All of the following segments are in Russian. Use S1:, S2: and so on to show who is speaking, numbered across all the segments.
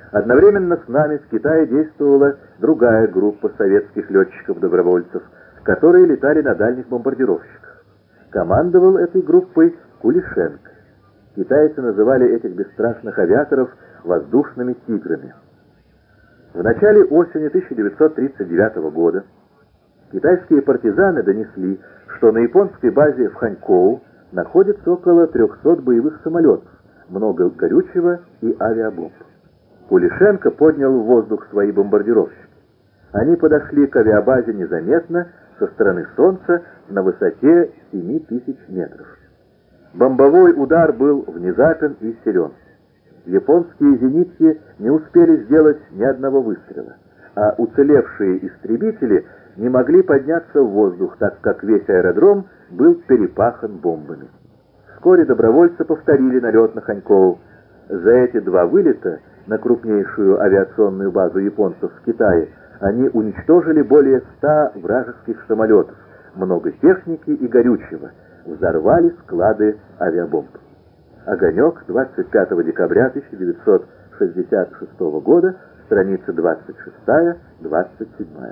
S1: Одновременно с нами в Китае действовала другая группа советских летчиков-добровольцев, которые летали на дальних бомбардировщиках. Командовал этой группой Кулишенко. Китайцы называли этих бесстрашных авиаторов воздушными тиграми. В начале осени 1939 года китайские партизаны донесли, что на японской базе в Ханькоу находится около 300 боевых самолетов, много горючего и авиабомб. Кулишенко поднял в воздух свои бомбардировщики. Они подошли к авиабазе незаметно, со стороны Солнца, на высоте 7000 метров. Бомбовой удар был внезапен и силен. Японские зенитки не успели сделать ни одного выстрела, а уцелевшие истребители не могли подняться в воздух, так как весь аэродром был перепахан бомбами. Вскоре добровольцы повторили налет на Ханькоу. За эти два вылета на крупнейшую авиационную базу японцев в Китае они уничтожили более 100 вражеских самолетов, много техники и горючего, взорвали склады авиабомб. «Огонек», 25 декабря 1966 года, страницы 26-27.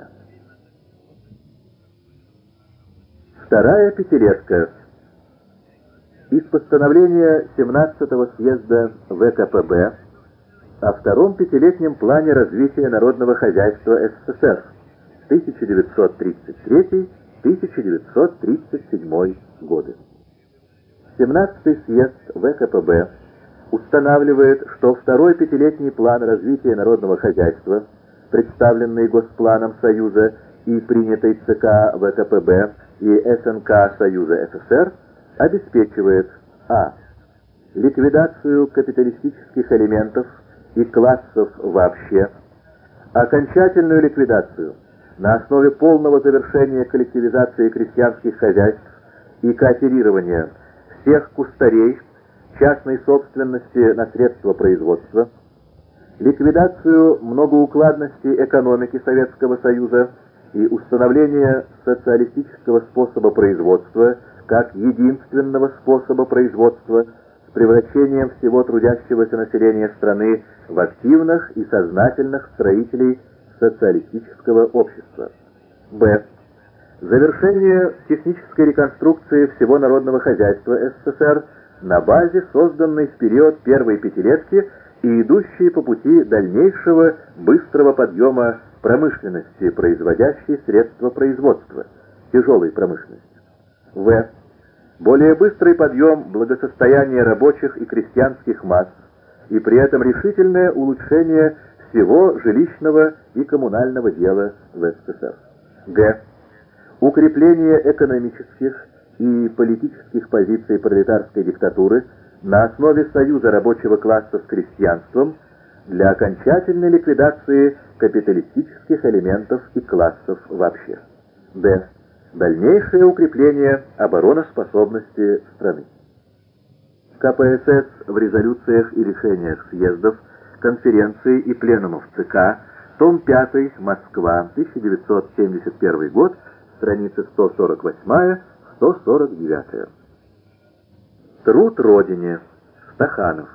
S1: Вторая пятилетка. Из постановления 17-го съезда ВКПБ о втором пятилетнем плане развития народного хозяйства СССР 1933-1937 годы. 17-й съезд ВКПБ устанавливает, что второй пятилетний план развития народного хозяйства, представленный Госпланом Союза и принятый ЦК ВКПБ и СНК Союза СССР, обеспечивает а. ликвидацию капиталистических элементов и классов вообще, окончательную ликвидацию на основе полного завершения коллективизации крестьянских хозяйств и кооперирования всех кустарей частной собственности на средства производства, ликвидацию многоукладности экономики Советского Союза и установление социалистического способа производства как единственного способа производства с превращением всего трудящегося населения страны в активных и сознательных строителей социалистического общества. Б. Завершение технической реконструкции всего народного хозяйства СССР на базе, созданной в период первой пятилетки и идущей по пути дальнейшего быстрого подъема промышленности, производящей средства производства, тяжелой промышленности. В. Более быстрый подъем благосостояния рабочих и крестьянских масс и при этом решительное улучшение всего жилищного и коммунального дела в СССР. Г. Укрепление экономических и политических позиций пролетарской диктатуры на основе союза рабочего класса с крестьянством для окончательной ликвидации капиталистических элементов и классов вообще. Д. Дальнейшее укрепление обороноспособности страны. КПСС в резолюциях и решениях съездов, конференций и пленумов ЦК, том 5, Москва, 1971 год, страницы 148-149. Труд Родине. Стаханов.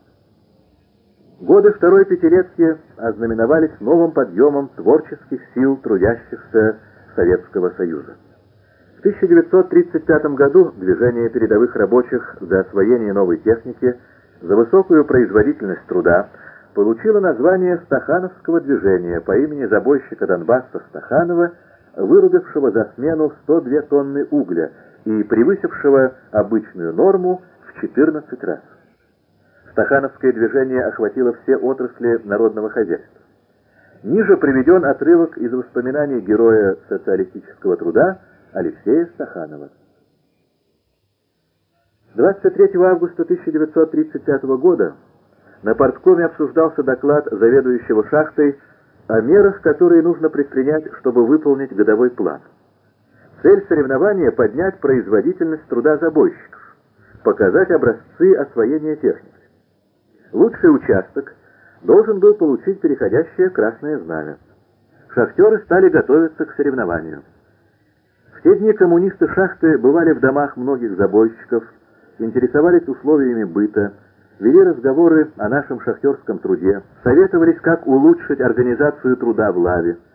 S1: Годы второй пятилетки ознаменовались новым подъемом творческих сил трудящихся Советского Союза. В 1935 году движение передовых рабочих за освоение новой техники, за высокую производительность труда получило название Стахановского движения по имени забойщика Донбасса Стаханова, вырубившего за смену 102 тонны угля и превысившего обычную норму в 14 раз. Стахановское движение охватило все отрасли народного хозяйства. Ниже приведен отрывок из воспоминаний героя социалистического труда Алексея Стаханова. 23 августа 1935 года на парткоме обсуждался доклад заведующего шахтой о мерах, которые нужно предпринять, чтобы выполнить годовой план. Цель соревнования — поднять производительность труда забойщиков, показать образцы освоения техники. Лучший участок должен был получить переходящее красное знамя. Шахтеры стали готовиться к соревнованию. В те дни коммунисты шахты бывали в домах многих забойщиков, интересовались условиями быта, вели разговоры о нашем шахтерском труде, советовались, как улучшить организацию труда в лаве,